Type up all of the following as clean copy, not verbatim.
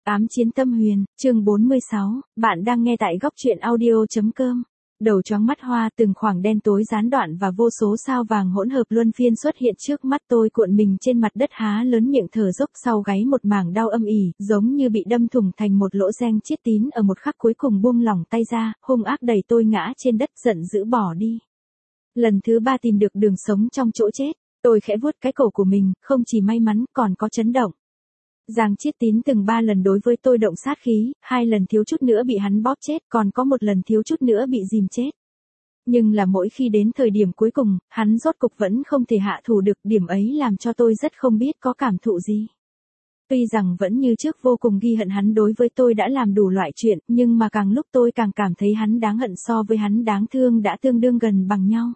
Ám chiến tâm huyền, chương 46, bạn đang nghe tại góc truyện audio.com. Đầu choáng mắt hoa, từng khoảng đen tối gián đoạn và vô số sao vàng hỗn hợp luân phiên xuất hiện trước mắt tôi, cuộn mình trên mặt đất, há lớn miệng thở dốc, sau gáy một mảng đau âm ỉ, giống như bị đâm thủng thành một lỗ ren. Chiết Tín ở một khắc cuối cùng buông lỏng tay ra, hung ác đẩy tôi ngã trên đất, giận dữ bỏ đi. Lần thứ 3 tìm được đường sống trong chỗ chết, tôi khẽ vuốt cái cổ của mình, không chỉ may mắn, còn có chấn động. Giang Chiết Tín từng 3 lần đối với tôi động sát khí, 2 lần thiếu chút nữa bị hắn bóp chết, còn có 1 lần thiếu chút nữa bị dìm chết. Nhưng là mỗi khi đến thời điểm cuối cùng, hắn rốt cục vẫn không thể hạ thủ được, điểm ấy làm cho tôi rất không biết có cảm thụ gì. Tuy rằng vẫn như trước vô cùng ghi hận hắn đối với tôi đã làm đủ loại chuyện, nhưng mà càng lúc tôi càng cảm thấy hắn đáng hận so với hắn đáng thương đã tương đương gần bằng nhau.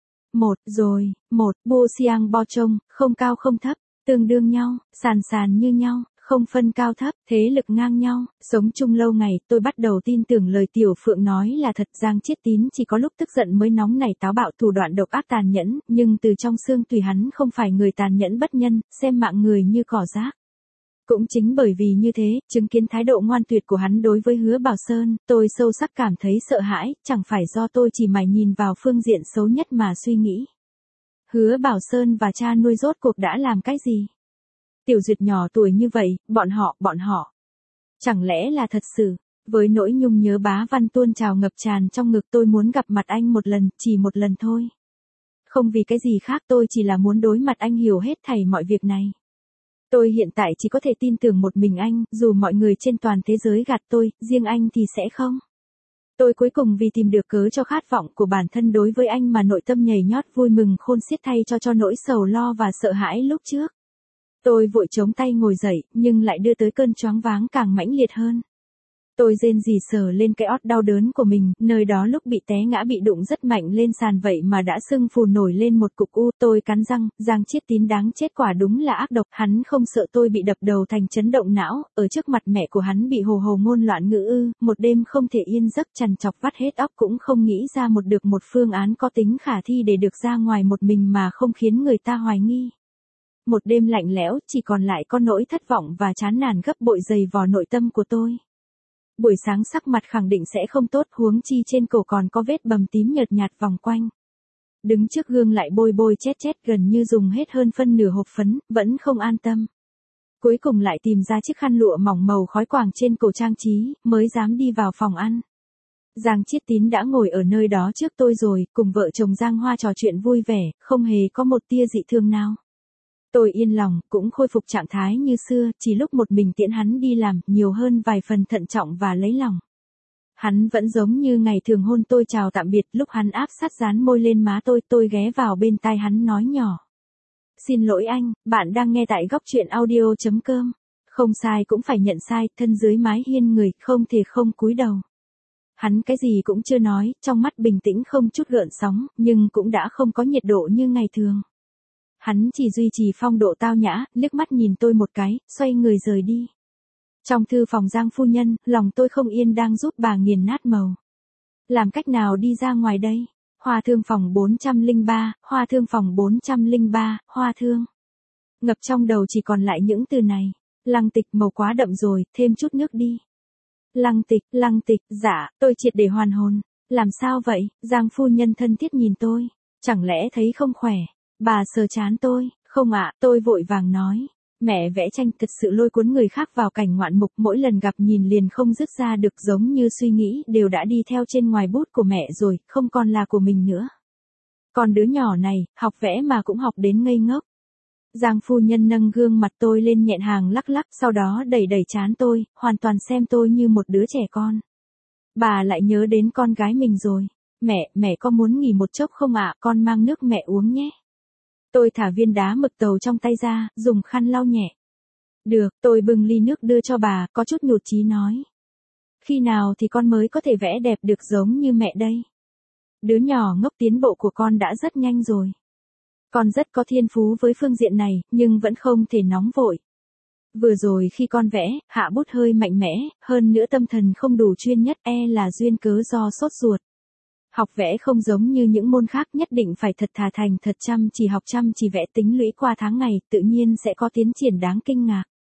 Bo Siang Bo Trông, không cao không thấp, tương đương nhau, sàn sàn như nhau, không phân cao thấp, thế lực ngang nhau, sống chung lâu ngày, tôi bắt đầu tin tưởng lời Tiểu Phượng nói là thật. Giang Chiết Tín chỉ có lúc tức giận mới nóng nảy táo bạo, thủ đoạn độc ác tàn nhẫn, nhưng từ trong xương tùy hắn không phải người tàn nhẫn bất nhân, xem mạng người như cỏ rác. Cũng chính bởi vì như thế, chứng kiến thái độ ngoan tuyệt của hắn đối với Hứa Bảo Sơn, tôi sâu sắc cảm thấy sợ hãi, chẳng phải do tôi chỉ mải nhìn vào phương diện xấu nhất mà suy nghĩ. Hứa Bảo Sơn và cha nuôi rốt cuộc đã làm cái gì? Tiểu Duyệt nhỏ tuổi như vậy, bọn họ. Chẳng lẽ là thật sự? Với nỗi nhung nhớ bá văn tuôn trào ngập tràn trong ngực, tôi muốn gặp mặt anh một lần, chỉ một lần thôi. Không vì cái gì khác, tôi chỉ là muốn đối mặt anh, hiểu hết thảy mọi việc này. Tôi hiện tại chỉ có thể tin tưởng một mình anh, dù mọi người trên toàn thế giới gạt tôi, riêng anh thì sẽ không. Tôi cuối cùng vì tìm được cớ cho khát vọng của bản thân đối với anh mà nội tâm nhảy nhót vui mừng khôn xiết, thay cho nỗi sầu lo và sợ hãi lúc trước. Tôi vội chống tay ngồi dậy, nhưng lại đưa tới cơn choáng váng càng mãnh liệt hơn. Tôi rên rỉ sờ lên cái ót đau đớn của mình, nơi đó lúc bị té ngã bị đụng rất mạnh lên sàn vậy mà đã sưng phù nổi lên một cục u. Tôi cắn răng, Giang Chiết Tín đáng chết, quả đúng là ác độc, hắn không sợ tôi bị đập đầu thành chấn động não, ở trước mặt mẹ của hắn bị hồ hồ ngôn loạn ngữ ư, một đêm không thể yên giấc, trằn trọc vắt hết óc cũng không nghĩ ra được một phương án có tính khả thi để được ra ngoài một mình mà không khiến người ta hoài nghi. Một đêm lạnh lẽo, chỉ còn lại có nỗi thất vọng và chán nản gấp bội dày vò nội tâm của tôi. Buổi sáng sắc mặt khẳng định sẽ không tốt, huống chi trên cổ còn có vết bầm tím nhợt nhạt vòng quanh. Đứng trước gương lại bôi chét gần như dùng hết hơn phân nửa hộp phấn, vẫn không an tâm. Cuối cùng lại tìm ra chiếc khăn lụa mỏng màu khói quàng trên cổ trang trí, mới dám đi vào phòng ăn. Giang Chiết Tín đã ngồi ở nơi đó trước tôi rồi, cùng vợ chồng Giang Hoa trò chuyện vui vẻ, không hề có một tia dị thường nào. Tôi yên lòng, cũng khôi phục trạng thái như xưa, chỉ lúc một mình tiễn hắn đi làm, nhiều hơn vài phần thận trọng và lấy lòng. Hắn vẫn giống như ngày thường hôn tôi chào tạm biệt, lúc hắn áp sát dán môi lên má tôi ghé vào bên tai hắn nói nhỏ. Xin lỗi anh, bạn đang nghe tại góc truyện audio.com. Không sai cũng phải nhận sai, thân dưới mái hiên người, không thể không cúi đầu. Hắn cái gì cũng chưa nói, trong mắt bình tĩnh không chút gợn sóng, nhưng cũng đã không có nhiệt độ như ngày thường. Hắn chỉ duy trì phong độ tao nhã, liếc mắt nhìn tôi một cái, xoay người rời đi. Trong thư phòng Giang phu nhân, lòng tôi không yên đang giúp bà nghiền nát màu. Làm cách nào đi ra ngoài đây? Hoa thương phòng 403, hoa thương phòng 403, hoa thương. Ngập trong đầu chỉ còn lại những từ này. Lăng Tịch, màu quá đậm rồi, thêm chút nước đi. Lăng tịch, dạ, tôi triệt để hoàn hồn. Làm sao vậy? Giang phu nhân thân thiết nhìn tôi. Chẳng lẽ thấy không khỏe? Bà sờ trán tôi, không ạ, tôi vội vàng nói. Mẹ vẽ tranh thật sự lôi cuốn người khác vào cảnh ngoạn mục, mỗi lần gặp nhìn liền không dứt ra được, giống như suy nghĩ đều đã đi theo trên ngoài bút của mẹ rồi, không còn là của mình nữa. Còn đứa nhỏ này, học vẽ mà cũng học đến ngây ngốc. Giang phu nhân nâng gương mặt tôi lên nhẹn hàng lắc lắc, sau đó đẩy trán tôi, hoàn toàn xem tôi như một đứa trẻ con. Bà lại nhớ đến con gái mình rồi. Mẹ có muốn nghỉ một chốc không ạ? Con mang nước mẹ uống nhé. Tôi thả viên đá mực tàu trong tay ra, dùng khăn lau nhẹ. Được, tôi bưng ly nước đưa cho bà, có chút nhụt chí nói. Khi nào thì con mới có thể vẽ đẹp được giống như mẹ đây? Đứa nhỏ ngốc, tiến bộ của con đã rất nhanh rồi. Con rất có thiên phú với phương diện này, nhưng vẫn không thể nóng vội. Vừa rồi khi con vẽ, hạ bút hơi mạnh mẽ, hơn nữa tâm thần không đủ chuyên nhất, là duyên cớ do sốt ruột. Học vẽ không giống như những môn khác, nhất định phải thật thà thành thật chăm chỉ học, chăm chỉ vẽ, tính lũy qua tháng ngày, tự nhiên sẽ có tiến triển đáng kinh ngạc.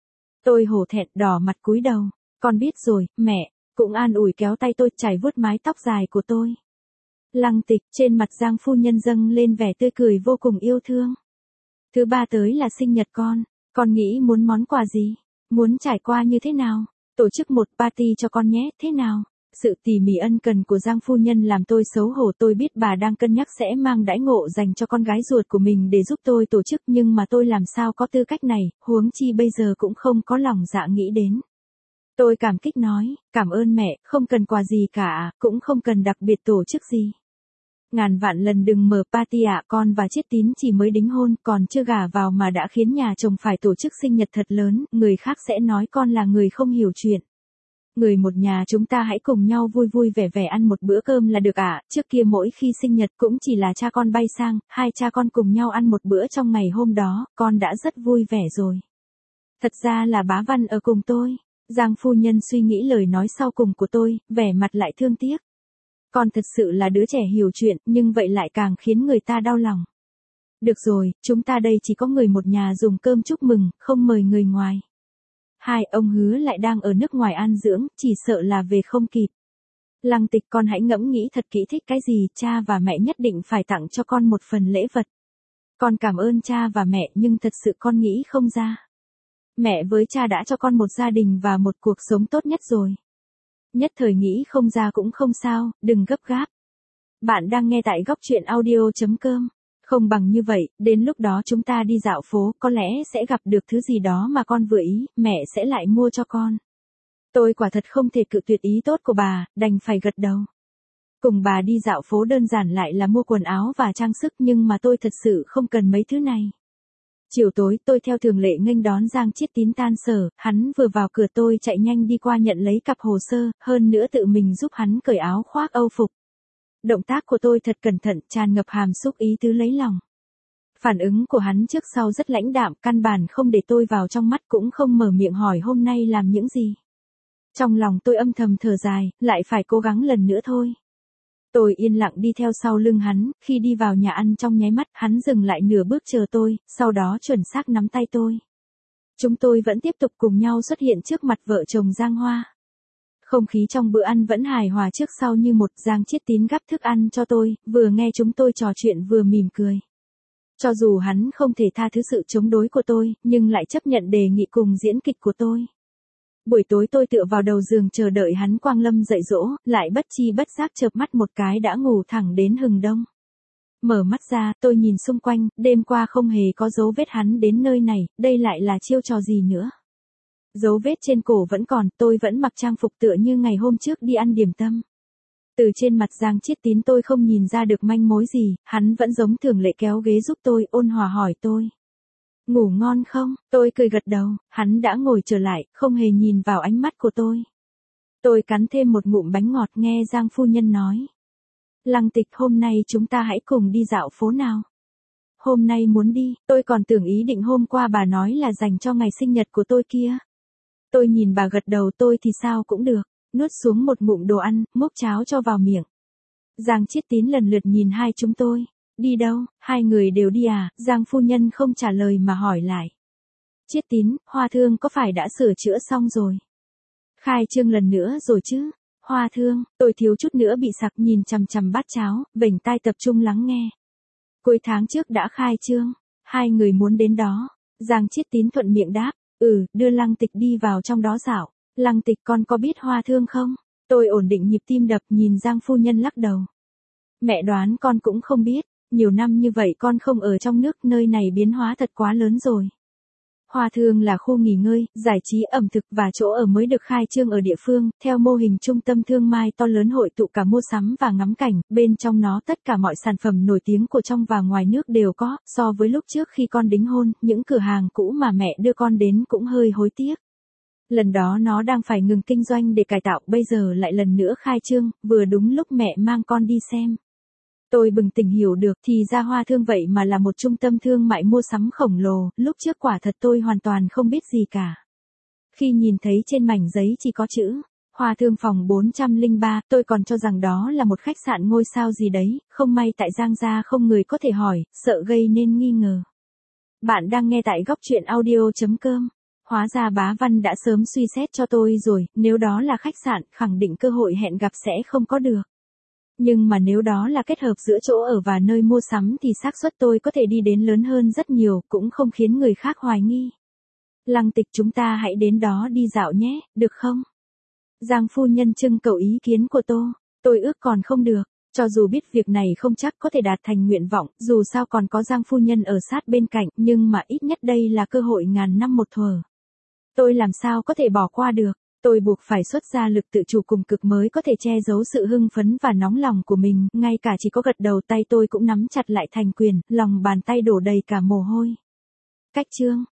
Tôi hổ thẹn đỏ mặt cúi đầu. Con biết rồi, mẹ, cũng an ủi kéo tay tôi chải vuốt mái tóc dài của tôi. Lăng Tịch, trên mặt Giang phu nhân dâng lên vẻ tươi cười vô cùng yêu thương. Thứ ba tới là sinh nhật con nghĩ muốn món quà gì? Muốn trải qua như thế nào? Tổ chức một party cho con nhé, thế nào? Sự tỉ mỉ ân cần của Giang phu nhân làm tôi xấu hổ, tôi biết bà đang cân nhắc sẽ mang đãi ngộ dành cho con gái ruột của mình để giúp tôi tổ chức, nhưng mà tôi làm sao có tư cách này, huống chi bây giờ cũng không có lòng dạ nghĩ đến. Tôi cảm kích nói, cảm ơn mẹ, không cần quà gì cả, cũng không cần đặc biệt tổ chức gì. Ngàn vạn lần đừng mở party ạ, con và Chiết Tín chỉ mới đính hôn, còn chưa gả vào mà đã khiến nhà chồng phải tổ chức sinh nhật thật lớn, người khác sẽ nói con là người không hiểu chuyện. Người một nhà chúng ta hãy cùng nhau vui vui vẻ vẻ ăn một bữa cơm là được ạ. Trước kia mỗi khi sinh nhật cũng chỉ là cha con bay sang, hai cha con cùng nhau ăn một bữa trong ngày hôm đó, con đã rất vui vẻ rồi. Thật ra là bá Văn ở cùng tôi. Giang phu nhân suy nghĩ lời nói sau cùng của tôi, vẻ mặt lại thương tiếc. Con thật sự là đứa trẻ hiểu chuyện, nhưng vậy lại càng khiến người ta đau lòng. Được rồi, chúng ta đây chỉ có người một nhà dùng cơm chúc mừng, không mời người ngoài. Hai ông Hứa lại đang ở nước ngoài an dưỡng, chỉ sợ là về không kịp. Lăng Tịch, con hãy ngẫm nghĩ thật kỹ thích cái gì, cha và mẹ nhất định phải tặng cho con một phần lễ vật. Con cảm ơn cha và mẹ, nhưng thật sự con nghĩ không ra. Mẹ với cha đã cho con một gia đình và một cuộc sống tốt nhất rồi. Nhất thời nghĩ không ra cũng không sao, đừng gấp gáp. Bạn đang nghe tại Góc Truyện Audio.com. Không bằng như vậy, đến lúc đó chúng ta đi dạo phố, có lẽ sẽ gặp được thứ gì đó mà con vừa ý, mẹ sẽ lại mua cho con. Tôi quả thật không thể cự tuyệt ý tốt của bà, đành phải gật đầu. Cùng bà đi dạo phố đơn giản lại là mua quần áo và trang sức, nhưng mà tôi thật sự không cần mấy thứ này. Chiều tối tôi theo thường lệ nghênh đón Giang Chiết Tín tan sở, hắn vừa vào cửa tôi chạy nhanh đi qua nhận lấy cặp hồ sơ, hơn nữa tự mình giúp hắn cởi áo khoác âu phục. Động tác của tôi thật cẩn thận, tràn ngập hàm xúc ý tứ lấy lòng. Phản ứng của hắn trước sau rất lãnh đạm, căn bản không để tôi vào trong mắt, cũng không mở miệng hỏi hôm nay làm những gì. Trong lòng tôi âm thầm thở dài, lại phải cố gắng lần nữa thôi. Tôi yên lặng đi theo sau lưng hắn, khi đi vào nhà ăn trong nháy mắt, hắn dừng lại nửa bước chờ tôi, sau đó chuẩn xác nắm tay tôi. Chúng tôi vẫn tiếp tục cùng nhau xuất hiện trước mặt vợ chồng Giang Hoa. Không khí trong bữa ăn vẫn hài hòa trước sau như một. Giang Chiết Tín gắp thức ăn cho tôi, vừa nghe chúng tôi trò chuyện vừa mỉm cười. Cho dù hắn không thể tha thứ sự chống đối của tôi, nhưng lại chấp nhận đề nghị cùng diễn kịch của tôi. Buổi tối tôi tựa vào đầu giường chờ đợi hắn quang lâm dạy dỗ, lại bất chi bất giác chợp mắt một cái đã ngủ thẳng đến hừng đông. Mở mắt ra, tôi nhìn xung quanh, đêm qua không hề có dấu vết hắn đến nơi này, đây lại là chiêu trò gì nữa. Dấu vết trên cổ vẫn còn, tôi vẫn mặc trang phục tựa như ngày hôm trước đi ăn điểm tâm. Từ trên mặt Giang Chiết Tín tôi không nhìn ra được manh mối gì, hắn vẫn giống thường lệ kéo ghế giúp tôi, ôn hòa hỏi tôi. Ngủ ngon không? Tôi cười gật đầu, hắn đã ngồi trở lại, không hề nhìn vào ánh mắt của tôi. Tôi cắn thêm một ngụm bánh ngọt nghe Giang phu nhân nói. Lăng Tịch, hôm nay chúng ta hãy cùng đi dạo phố nào. Hôm nay muốn đi, tôi còn tưởng ý định hôm qua bà nói là dành cho ngày sinh nhật của tôi kia. Tôi nhìn bà gật đầu, tôi thì sao cũng được, nuốt xuống một ngụm đồ ăn, múc cháo cho vào miệng. Giang Chiết Tín lần lượt nhìn hai chúng tôi. Đi đâu, hai người đều đi à? Giang phu nhân không trả lời mà hỏi lại. Chiết Tín, Hoa Thương có phải đã sửa chữa xong rồi? Khai trương lần nữa rồi chứ? Hoa Thương, tôi thiếu chút nữa bị sặc, nhìn chằm chằm bát cháo, vểnh tai tập trung lắng nghe. Cuối tháng trước đã khai trương, hai người muốn đến đó. Giang Chiết Tín thuận miệng đáp, đưa Lăng Tịch đi vào trong đó dạo. Lăng Tịch, con có biết Hoa Thương không? Tôi ổn định nhịp tim đập, nhìn Giang phu nhân lắc đầu. Mẹ đoán con cũng không biết. Nhiều năm như vậy con không ở trong nước, nơi này biến hóa thật quá lớn rồi. Hoa Thương là khu nghỉ ngơi, giải trí, ẩm thực và chỗ ở mới được khai trương ở địa phương, theo mô hình trung tâm thương mại to lớn hội tụ cả mua sắm và ngắm cảnh, bên trong nó tất cả mọi sản phẩm nổi tiếng của trong và ngoài nước đều có, so với lúc trước khi con đính hôn, những cửa hàng cũ mà mẹ đưa con đến cũng hơi hối tiếc. Lần đó nó đang phải ngừng kinh doanh để cải tạo, bây giờ lại lần nữa khai trương, vừa đúng lúc mẹ mang con đi xem. Tôi bừng tỉnh hiểu được, thì ra Hoa Thương vậy mà là một trung tâm thương mại mua sắm khổng lồ, lúc trước quả thật tôi hoàn toàn không biết gì cả. Khi nhìn thấy trên mảnh giấy chỉ có chữ Hoa Thương phòng 403, tôi còn cho rằng đó là một khách sạn ngôi sao gì đấy, không may tại Giang gia không người có thể hỏi, sợ gây nên nghi ngờ. Bạn đang nghe tại Góc Truyện Audio.com. Hóa ra bá Văn đã sớm suy xét cho tôi rồi, nếu đó là khách sạn, khẳng định cơ hội hẹn gặp sẽ không có được. Nhưng mà nếu đó là kết hợp giữa chỗ ở và nơi mua sắm thì xác suất tôi có thể đi đến lớn hơn rất nhiều, cũng không khiến người khác hoài nghi. Lăng Tịch, chúng ta hãy đến đó đi dạo nhé, được không? Giang phu nhân trưng cầu ý kiến của tôi ước còn không được. Cho dù biết việc này không chắc có thể đạt thành nguyện vọng, dù sao còn có Giang phu nhân ở sát bên cạnh, nhưng mà ít nhất đây là cơ hội ngàn năm một thuở. Tôi làm sao có thể bỏ qua được, tôi buộc phải xuất ra lực tự chủ cùng cực mới có thể che giấu sự hưng phấn và nóng lòng của mình, ngay cả chỉ có gật đầu tay tôi cũng nắm chặt lại thành quyền, lòng bàn tay đổ đầy cả mồ hôi. Cách chương